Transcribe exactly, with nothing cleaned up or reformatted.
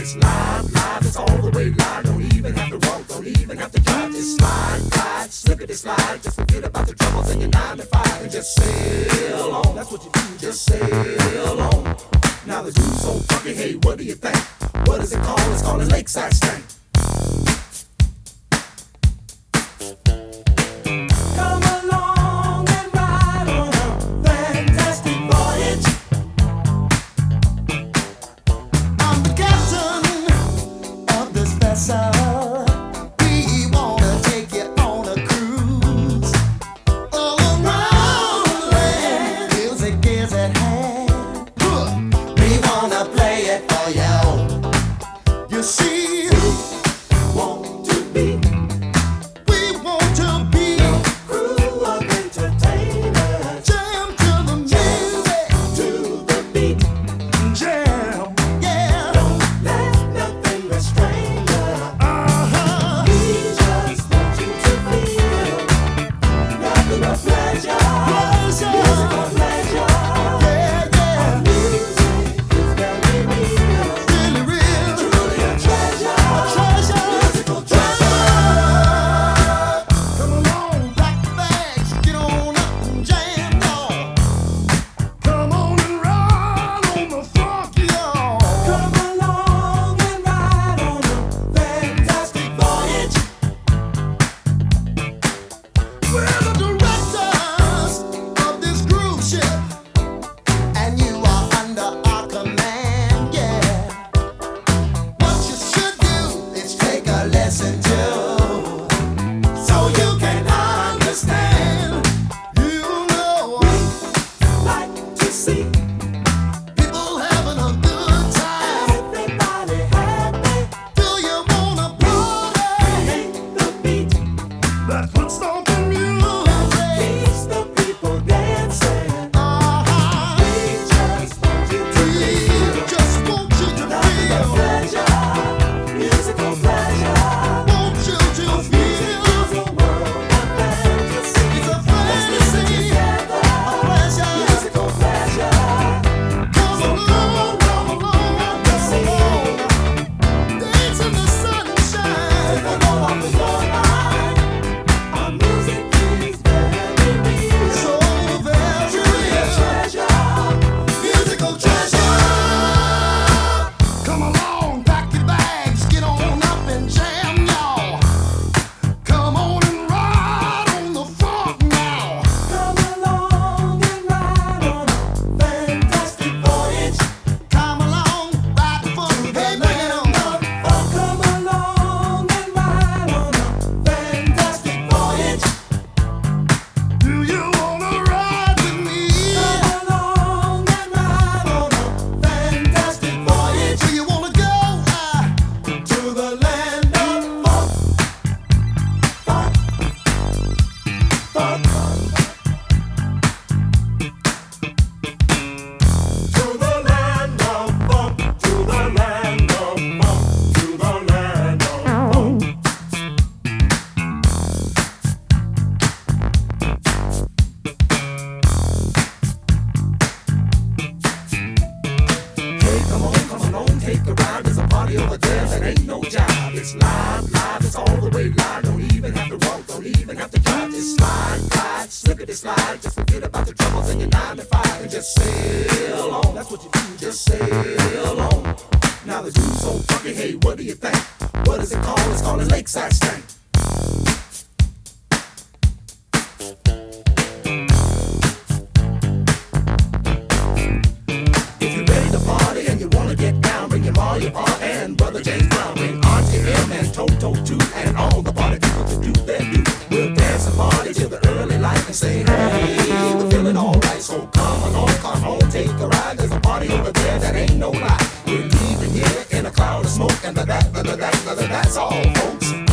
It's live, live, it's all the way live. Don't even have to walk, don't even have to drive. Just slide, glide, slippity slide. Just forget about the troubles in your nine to five and just sail on. That's what you do, just sail on. Now the dude's so funky, hey, what do you think? What is it called? It's called a lakeside stank. Come along and ride on a fantastic voyage. I'm the captain of this vessel. We wanna take you on a cruise all around the land. Music is at hand. We wanna play it for you. You see, we want to be. We want to be a crew of entertainers. Jam to the music, to the beat. Jam, yeah. Don't let nothing restrain you. Uh-huh. We just want you to feel nothing but pleasure. Pleasure. Musical pleasure. Yeah, yeah. Our music is very real. Really real. Truly a treasure. A treasure. Musical treasure. Come along, pack the bags, get on up and jam, y'all. Come on and ride on the funk, y'all. Come along and ride on a fantastic voyage. We're the directors of this cruise ship, and you are under our command, yeah. What you should do is take a lesson too, so you can understand. You know we like to see people having a good time. Everybody happy. Do you wanna party? Hit the beat. That's what's stomping music. Keeps the people dancing. Uh-huh. We just want you to feel. Just want you to nothing but feel. Pleasure. Musical pleasure. Want you to feel. Music is a world of fantasy. It's a fantasy. Together. A pleasure. Musical pleasure. Come along, come along, come along. Dance in the sunshine. Take a load off of your mind. Our music is very real. So very real. Treasure. Musical treasure. Come along, pack your bags, get on up and jam, y'all. Come on and ride on the funk now. Come along and ride on a fantastic voyage. Come along, ride the funk, hey, bring it on. Come along and ride on a fantastic voyage. Do you wanna ride with me? Come along and ride on a fantastic voyage. Do you wanna go uh, to the land of funk? Funk, funk, to the land of funk, to the land of funk, to the land of funk. Hey, come on, come along, take a ride. There's a party over there that ain't no job. It's live, live, it's all the way live. Don't even have to walk, don't even have to drive. Just slide, glide, slippity slide. Just forget about the troubles in your nine to five and just sail on. That's what you do, just sail on. Now the dude's so funky, hey, what do you think? What is it called? It's called a lakeside stank. If you're ready to party and you wanna get down, bring your ma, your pa, and brother James Brown. Bring Auntie M and Toto too, and all the party people to do their do. We'll dance and party till the early light and say, hey, we're feeling alright. So come along, come on, take a ride. There's a party over there that ain't no lie. We're leaving here in a cloud of smoke, and that, that, that, that, that, that's all, folks.